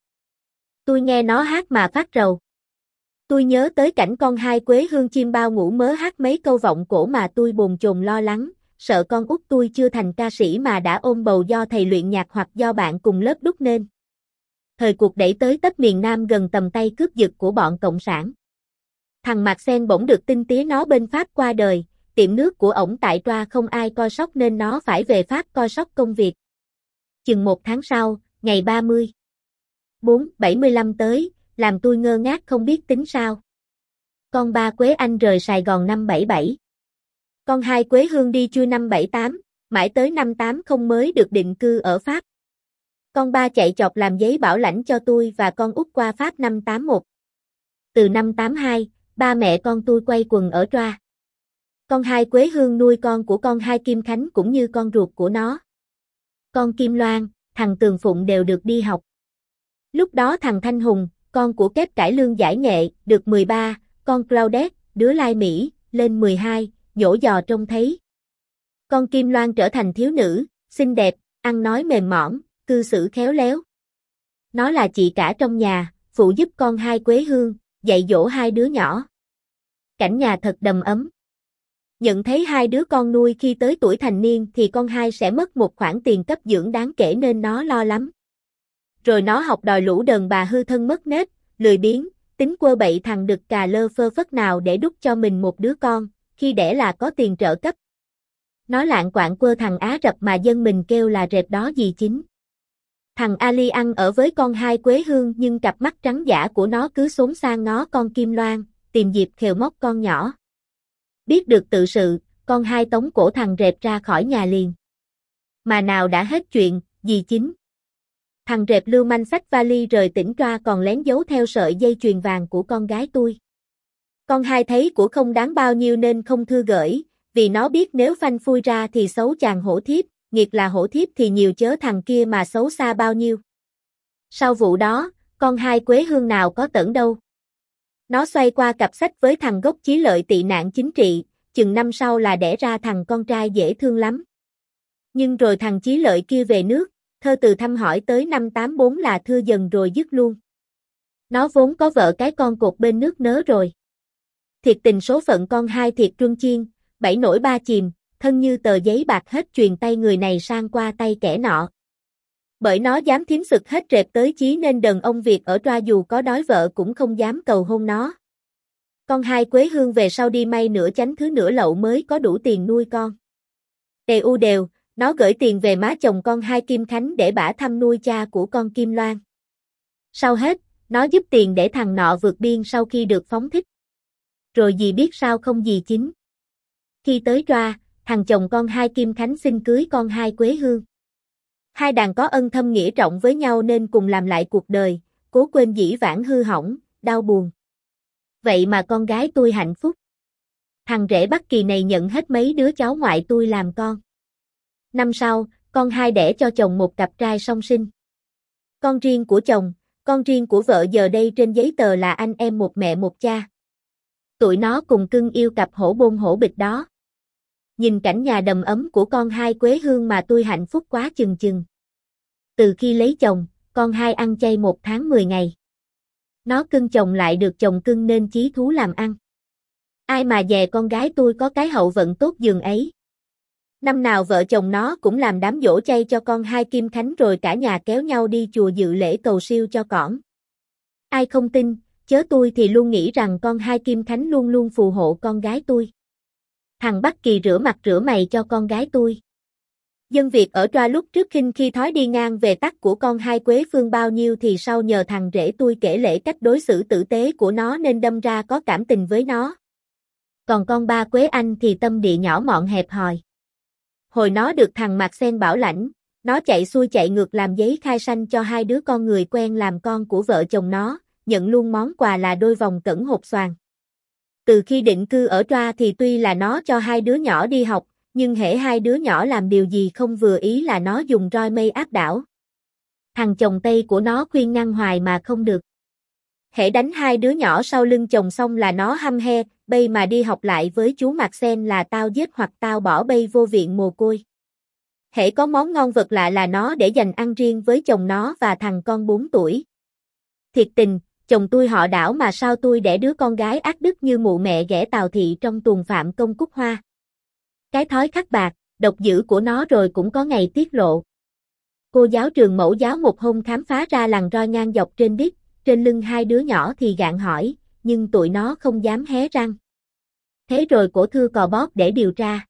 [SPEAKER 1] Tôi nghe nó hát mà phát rầu. Tôi nhớ tới cảnh con hai Quế Hương chim bao ngủ mớ hát mấy câu vọng cổ mà tôi bồn chồn lo lắng, sợ con út tôi chưa thành ca sĩ mà đã ôm bầu do thầy luyện nhạc hoặc do bạn cùng lớp đúc nên. Thời cuộc đẩy tới tấp miền Nam gần tầm tay cướp giật của bọn Cộng sản. Thằng Mạc Sen bỗng được tin tía nó bên Pháp qua đời, tiệm nước của ổng tại Troa không ai coi sóc nên nó phải về Pháp coi sóc công việc. Chừng một tháng sau, ngày ba mươi. bốn bảy mươi lăm tới, làm tôi ngơ ngác không biết tính sao. Con ba Quế Anh rời Sài Gòn năm bảy bảy. Con hai Quế Hương đi chui năm bảy tám, mãi tới năm tám không mới được định cư ở Pháp. Con ba chạy chọt làm giấy bảo lãnh cho tôi và con út qua Pháp năm tám mốt. Từ năm tám hai, ba mẹ con tôi quay quần ở Troa. Con hai Quế Hương nuôi con của con hai Kim Khánh cũng như con ruột của nó. Con Kim Loan, thằng Tường Phụng đều được đi học. Lúc đó thằng Thanh Hùng, con của kép cải lương giải nghệ, được mười ba, con Claudette, đứa Lai Mỹ, lên mười hai, nhổ giò trông thấy. Con Kim Loan trở thành thiếu nữ, xinh đẹp, ăn nói mềm mỏng, cư xử khéo léo. Nó là chị cả trong nhà, phụ giúp con hai Quế Hương, dạy dỗ hai đứa nhỏ. Cảnh nhà thật đầm ấm. Nhận thấy hai đứa con nuôi khi tới tuổi thành niên thì con hai sẽ mất một khoản tiền cấp dưỡng đáng kể nên nó lo lắm. Rồi nó học đòi lũ đàn bà hư thân mất nết, lười biếng, tính quơ bậy thằng đực cà lơ phơ phất nào để đút cho mình một đứa con, khi đẻ là có tiền trợ cấp. Nó lạng quạng quơ thằng Á Rập mà dân mình kêu là rệp đó dì chính. Thằng Ali ăn ở với con hai Quế Hương nhưng cặp mắt trắng dã của nó cứ xốn sang ngó con Kim Loan, tìm dịp khều móc con nhỏ. Biết được tự sự, con hai tống cổ thằng rệp ra khỏi nhà liền. Mà nào đã hết chuyện, dì chính. Thằng rệp lưu manh xách vali rời tỉnh Troa còn lén giấu theo sợi dây chuyền vàng của con gái tôi. Con hai thấy của không đáng bao nhiêu nên không thư gửi, vì nó biết nếu phanh phui ra thì xấu chàng hổ thiếp, nghiệt là hổ thiếp thì nhiều chớ thằng kia mà xấu xa bao nhiêu. Sau vụ đó, con hai Quế Hương nào có tẩn đâu. Nó xoay qua cặp sách với thằng gốc Chí Lợi tị nạn chính trị, chừng năm sau là đẻ ra thằng con trai dễ thương lắm. Nhưng rồi thằng Chí Lợi kia về nước, thơ từ thăm hỏi tới năm tám bốn là thưa dần rồi dứt luôn. Nó vốn có vợ cái con cột bên nước nớ rồi. Thiệt tình số phận con hai thiệt truân chiên, bảy nổi ba chìm, thân như tờ giấy bạc hết truyền tay người này sang qua tay kẻ nọ. Bởi nó dám thiếm sực hết rệp tới chí nên đàn ông Việt ở Troa dù có đói vợ cũng không dám cầu hôn nó. Con hai Quế Hương về sau đi may nửa chánh thứ nửa lậu mới có đủ tiền nuôi con. Tề u đều, nó gửi tiền về má chồng con hai Kim Khánh để bả thăm nuôi cha của con Kim Loan. Sau hết, nó giúp tiền để thằng nọ vượt biên sau khi được phóng thích. Rồi dì biết sao không dì Chính. Khi tới Troa, thằng chồng con hai Kim Khánh xin cưới con hai Quế Hương. Hai đàn có ân thâm nghĩa trọng với nhau nên cùng làm lại cuộc đời, cố quên dĩ vãng hư hỏng, đau buồn. Vậy mà con gái tôi hạnh phúc. Thằng rể Bắc Kỳ này nhận hết mấy đứa cháu ngoại tôi làm con. Năm sau, con hai đẻ cho chồng một cặp trai song sinh. Con riêng của chồng, con riêng của vợ giờ đây trên giấy tờ là anh em một mẹ một cha. Tụi nó cùng cưng yêu cặp hổ bôn hổ bịch đó. Nhìn cảnh nhà đầm ấm của con hai Quế Hương mà tôi hạnh phúc quá chừng chừng. Từ khi lấy chồng, con hai ăn chay một tháng mười ngày. Nó cưng chồng lại được chồng cưng nên chí thú làm ăn. Ai mà dè con gái tôi có cái hậu vận tốt giường ấy. Năm nào vợ chồng nó cũng làm đám giỗ chay cho con hai Kim Khánh rồi cả nhà kéo nhau đi chùa dự lễ cầu siêu cho cỏn. Ai không tin, chớ tôi thì luôn nghĩ rằng con hai Kim Khánh luôn luôn phù hộ con gái tôi. Thằng Bắc Kỳ rửa mặt rửa mày cho con gái tôi. Dân Việt ở Troa lúc trước khinh khi thói đi ngang về tắc của con hai Quế Phương bao nhiêu thì sau nhờ thằng rể tôi kể lễ cách đối xử tử tế của nó nên đâm ra có cảm tình với nó. Còn con ba Quế Anh thì tâm địa nhỏ mọn hẹp hòi. Hồi nó được thằng Mạc Sen bảo lãnh, nó chạy xuôi chạy ngược làm giấy khai sanh cho hai đứa con người quen làm con của vợ chồng nó, nhận luôn món quà là đôi vòng cẩn hột xoàn. Từ khi định cư ở Troa thì tuy là nó cho hai đứa nhỏ đi học, nhưng hễ hai đứa nhỏ làm điều gì không vừa ý là nó dùng roi mây áp đảo. Thằng chồng Tây của nó khuyên ngăn hoài mà không được. Hễ đánh hai đứa nhỏ sau lưng chồng xong là nó hăm he, bây mà đi học lại với chú Mạc Sen là tao giết hoặc tao bỏ bây vô viện mồ côi. Hễ có món ngon vật lạ là nó để dành ăn riêng với chồng nó và thằng con bốn tuổi. Thiệt tình, chồng tôi họ Đảo mà sao tôi đẻ đứa con gái ác đức như mụ mẹ ghẻ Tào Thị trong tuồng Phạm Công Cúc Hoa. Cái thói khắc bạc, độc dữ của nó rồi cũng có ngày tiết lộ. Cô giáo trường mẫu giáo một hôm khám phá ra lằn roi ngang dọc trên đít, trên lưng hai đứa nhỏ thì gạn hỏi, nhưng tụi nó không dám hé răng. Thế rồi cổ thư cò bóp để điều tra.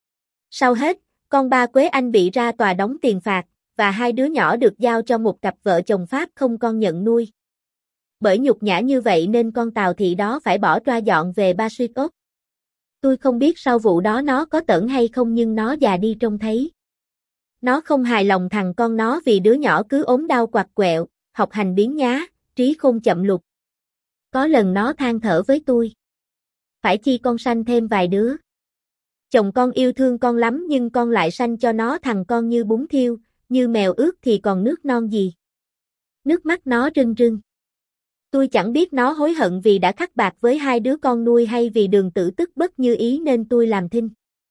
[SPEAKER 1] Sau hết, con ba Quế Anh bị ra tòa đóng tiền phạt, và hai đứa nhỏ được giao cho một cặp vợ chồng Pháp không con nhận nuôi. Bởi nhục nhã như vậy nên con Tào Thị đó phải bỏ Troa dọn về Ba Suy Tốt. Tôi không biết sau vụ đó nó có tởn hay không nhưng nó già đi trông thấy. Nó không hài lòng thằng con nó vì đứa nhỏ cứ ốm đau quặt quẹo, học hành biếng nhá, trí khôn chậm lục. Có lần nó than thở với tôi. Phải chi con sanh thêm vài đứa. Chồng con yêu thương con lắm nhưng con lại sanh cho nó thằng con như bún thiêu, như mèo ướt thì còn nước non gì. Nước mắt nó rưng rưng. Tôi chẳng biết nó hối hận vì đã khắc bạc với hai đứa con nuôi hay vì Đường Tử tức bất như ý nên tôi làm thinh.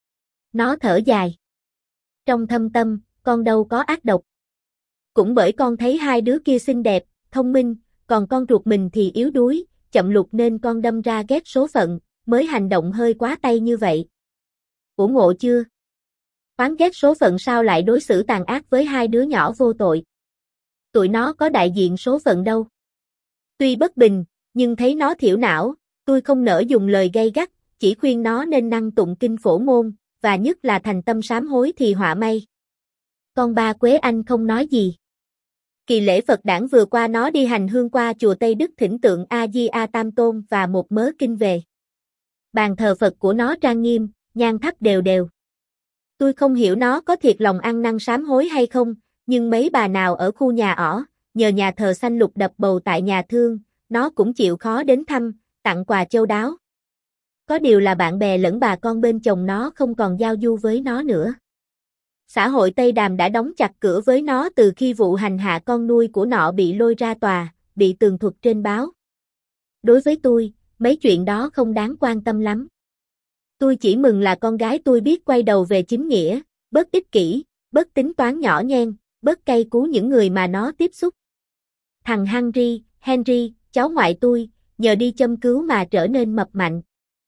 [SPEAKER 1] Nó thở dài. Trong thâm tâm, con đâu có ác độc. Cũng bởi con thấy hai đứa kia xinh đẹp, thông minh, còn con ruột mình thì yếu đuối, chậm lục nên con đâm ra ghét số phận, mới hành động hơi quá tay như vậy. Ủa ngộ chưa? Oán ghét số phận sao lại đối xử tàn ác với hai đứa nhỏ vô tội. Tụi nó có đại diện số phận đâu. Tuy bất bình, nhưng thấy nó thiểu não, tôi không nỡ dùng lời gay gắt, chỉ khuyên nó nên năng tụng kinh phổ môn, và nhất là thành tâm sám hối thì họa may. Con ba Quế Anh không nói gì. Kỳ lễ Phật đản vừa qua nó đi hành hương qua chùa Tây Đức thỉnh tượng A-di-a Tam Tôn và một mớ kinh về. Bàn thờ Phật của nó trang nghiêm, nhang thắp đều đều. Tôi không hiểu nó có thiệt lòng ăn năn sám hối hay không, nhưng mấy bà nào ở khu nhà ở, nhờ nhà thờ xanh lục đập bầu tại nhà thương, nó cũng chịu khó đến thăm, tặng quà châu đáo. Có điều là bạn bè lẫn bà con bên chồng nó không còn giao du với nó nữa. Xã hội Tây Đàm đã đóng chặt cửa với nó từ khi vụ hành hạ con nuôi của nọ bị lôi ra tòa, bị tường thuật trên báo. Đối với tôi, mấy chuyện đó không đáng quan tâm lắm. Tôi chỉ mừng là con gái tôi biết quay đầu về chính nghĩa, bớt ích kỷ, bớt tính toán nhỏ nhen, bớt cay cú những người mà nó tiếp xúc. Thằng Henry, Henry, cháu ngoại tôi, nhờ đi châm cứu mà trở nên mập mạnh.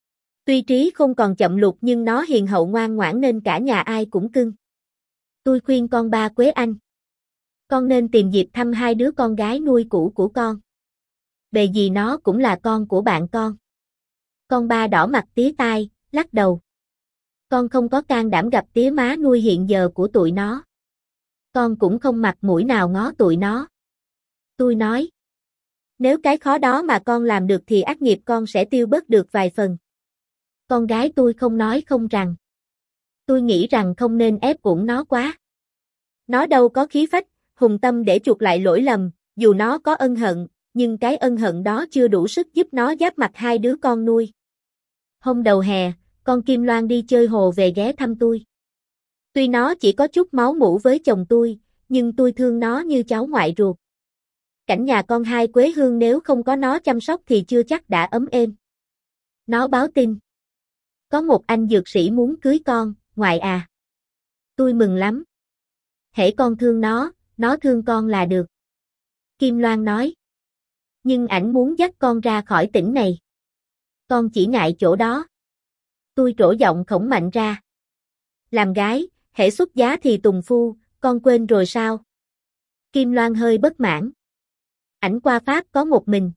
[SPEAKER 1] Tuy trí không còn chậm lục nhưng nó hiền hậu ngoan ngoãn nên cả nhà ai cũng cưng. Tôi khuyên con ba Quế Anh. Con nên tìm dịp thăm hai đứa con gái nuôi cũ của con. Bề gì nó cũng là con của bạn con. Con ba đỏ mặt tía tai, lắc đầu. Con không có can đảm gặp tía má nuôi hiện giờ của tụi nó. Con cũng không mặt mũi nào ngó tụi nó. Tôi nói. Nếu cái khó đó mà con làm được thì ác nghiệp con sẽ tiêu bớt được vài phần. Con gái tôi không nói không rằng. Tôi nghĩ rằng không nên ép uổng nó quá. Nó đâu có khí phách, hùng tâm để chuộc lại lỗi lầm, dù nó có ân hận, nhưng cái ân hận đó chưa đủ sức giúp nó giáp mặt hai đứa con nuôi. Hôm đầu hè, con Kim Loan đi chơi hồ về ghé thăm tôi. Tuy nó chỉ có chút máu mủ với chồng tôi, nhưng tôi thương nó như cháu ngoại ruột. Cảnh nhà con hai Quế Hương nếu không có nó chăm sóc thì chưa chắc đã ấm êm. Nó báo tin. Có một anh dược sĩ muốn cưới con, ngoại à. Tôi mừng lắm. Hễ con thương nó, nó thương con là được. Kim Loan nói. Nhưng ảnh muốn dắt con ra khỏi tỉnh này. Con chỉ ngại chỗ đó. Tôi trổ giọng khổng mạnh ra. Làm gái, hễ xuất giá thì tùng phu, con quên rồi sao? Kim Loan hơi bất mãn. Ảnh qua Pháp có một mình.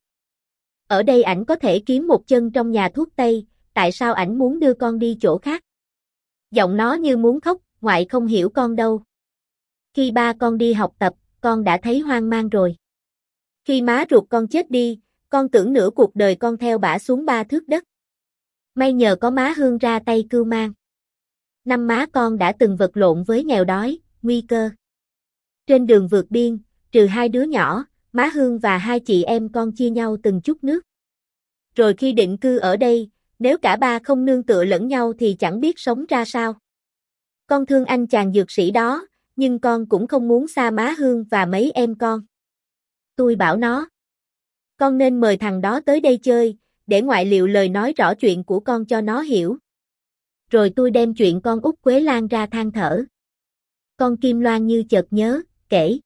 [SPEAKER 1] Ở đây ảnh có thể kiếm một chân trong nhà thuốc Tây, tại sao ảnh muốn đưa con đi chỗ khác? Giọng nó như muốn khóc, ngoại không hiểu con đâu. Khi ba con đi học tập, con đã thấy hoang mang rồi. Khi má ruột con chết đi, con tưởng nửa cuộc đời con theo bả xuống ba thước đất. May nhờ có má Hương ra tay cưu mang. Năm má con đã từng vật lộn với nghèo đói, nguy cơ. Trên đường vượt biên, trừ hai đứa nhỏ, má Hương và hai chị em con chia nhau từng chút nước. Rồi khi định cư ở đây, nếu cả ba không nương tựa lẫn nhau thì chẳng biết sống ra sao. Con thương anh chàng dược sĩ đó, nhưng con cũng không muốn xa má Hương và mấy em con. Tôi bảo nó. Con nên mời thằng đó tới đây chơi, để ngoại liệu lời nói rõ chuyện của con cho nó hiểu. Rồi tôi đem chuyện con út Quế Lan ra than thở. Con Kim Loan như chợt nhớ, kể.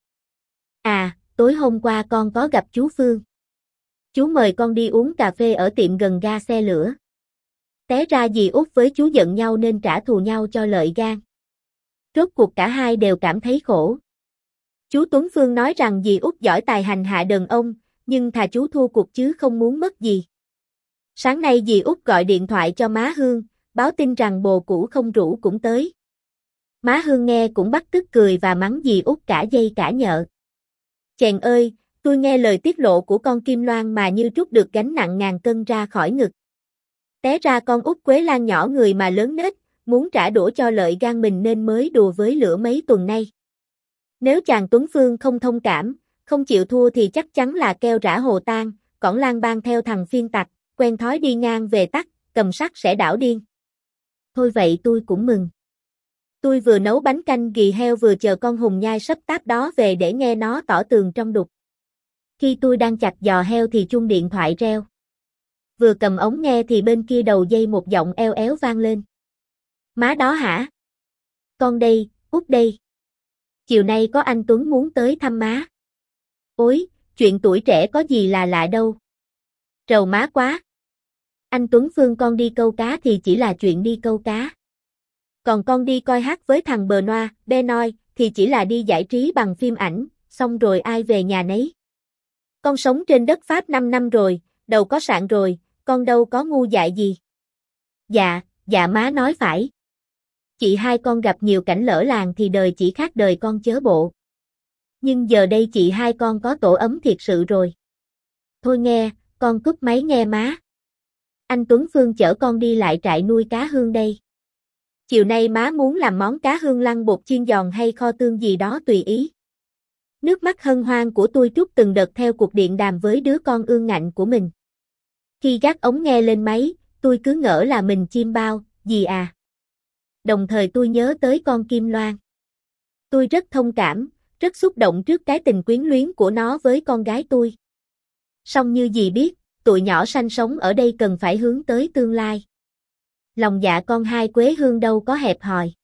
[SPEAKER 1] À, tối hôm qua con có gặp chú Phương. Chú mời con đi uống cà phê ở tiệm gần ga xe lửa. Té ra dì út với chú giận nhau nên trả thù nhau cho lợi gan. Rốt cuộc cả hai đều cảm thấy khổ. Chú Tuấn Phương nói rằng dì út giỏi tài hành hạ đàn ông, nhưng thà chú thua cuộc chứ không muốn mất gì. Sáng nay dì út gọi điện thoại cho má Hương, báo tin rằng bồ cũ không rủ cũng tới. Má Hương nghe cũng bắt tức cười và mắng dì út cả dây cả nhợ. Chèn ơi, tôi nghe lời tiết lộ của con Kim Loan mà như trút được gánh nặng ngàn cân ra khỏi ngực. Té ra con út Quế Lan nhỏ người mà lớn nết, muốn trả đũa cho lợi gan mình nên mới đùa với lửa mấy tuần nay. Nếu chàng Tuấn Phương không thông cảm, không chịu thua thì chắc chắn là keo rã hồ tan, cõng lang bang theo thằng phiên tặc, quen thói đi ngang về tắt, cầm sắt sẽ đảo điên. Thôi vậy tôi cũng mừng. Tôi vừa nấu bánh canh ghì heo vừa chờ con hùng nhai sắp táp đó về để nghe nó tỏ tường trong đục. Khi tôi đang chặt giò heo thì chuông điện thoại reo. Vừa cầm ống nghe thì bên kia đầu dây một giọng eo éo vang lên. Má đó hả? Con đây, út đây. Chiều nay có anh Tuấn muốn tới thăm má. Ôi, chuyện tuổi trẻ có gì là lạ đâu. Rầu má quá. Anh Tuấn Phương con đi câu cá thì chỉ là chuyện đi câu cá. Còn con đi coi hát với thằng Bờ Noa, Benoit, thì chỉ là đi giải trí bằng phim ảnh, xong rồi ai về nhà nấy. Con sống trên đất Pháp năm năm rồi, đầu có sạn rồi, con đâu có ngu dại gì. Dạ, dạ má nói phải. Chị hai con gặp nhiều cảnh lỡ làng thì đời chỉ khác đời con chớ bộ. Nhưng giờ đây chị hai con có tổ ấm thiệt sự rồi. Thôi nghe, con cúp máy nghe má. Anh Tuấn Phương chở con đi lại trại nuôi cá hương đây. Chiều nay má muốn làm món cá hương lăn bột chiên giòn hay kho tương gì đó tùy ý. Nước mắt hân hoan của tôi trút từng đợt theo cuộc điện đàm với đứa con ương ngạnh của mình. Khi gác ống nghe lên máy, tôi cứ ngỡ là mình chim bao, gì à. Đồng thời tôi nhớ tới con Kim Loan. Tôi rất thông cảm, rất xúc động trước cái tình quyến luyến của nó với con gái tôi. Song như dì biết, tụi nhỏ sanh sống ở đây cần phải hướng tới tương lai. Lòng dạ con hai Quế Hương đâu có hẹp hòi.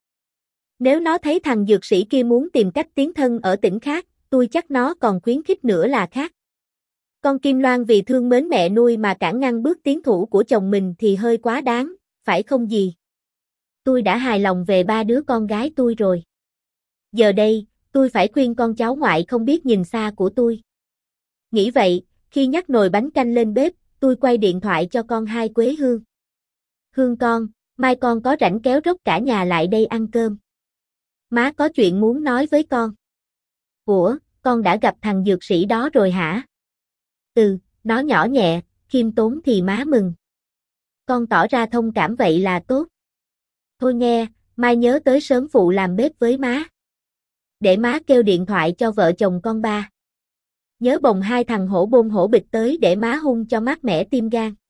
[SPEAKER 1] Nếu nó thấy thằng dược sĩ kia muốn tìm cách tiến thân ở tỉnh khác, tôi chắc nó còn khuyến khích nữa là khác. Con Kim Loan vì thương mến mẹ nuôi mà cản ngăn bước tiến thủ của chồng mình thì hơi quá đáng, phải không gì? Tôi đã hài lòng về ba đứa con gái tôi rồi. Giờ đây, tôi phải khuyên con cháu ngoại không biết nhìn xa của tôi. Nghĩ vậy, khi nhắc nồi bánh canh lên bếp, tôi quay điện thoại cho con hai Quế Hương. Hương con, mai con có rảnh kéo rốc cả nhà lại đây ăn cơm. Má có chuyện muốn nói với con. Ủa, con đã gặp thằng dược sĩ đó rồi hả? Ừ, nó nhỏ nhẹ, khiêm tốn thì má mừng. Con tỏ ra thông cảm vậy là tốt. Thôi nghe, mai nhớ tới sớm phụ làm bếp với má. Để má kêu điện thoại cho vợ chồng con ba. Nhớ bồng hai thằng hổ bôn hổ bịch tới để má hung cho mát mẻ tim gan.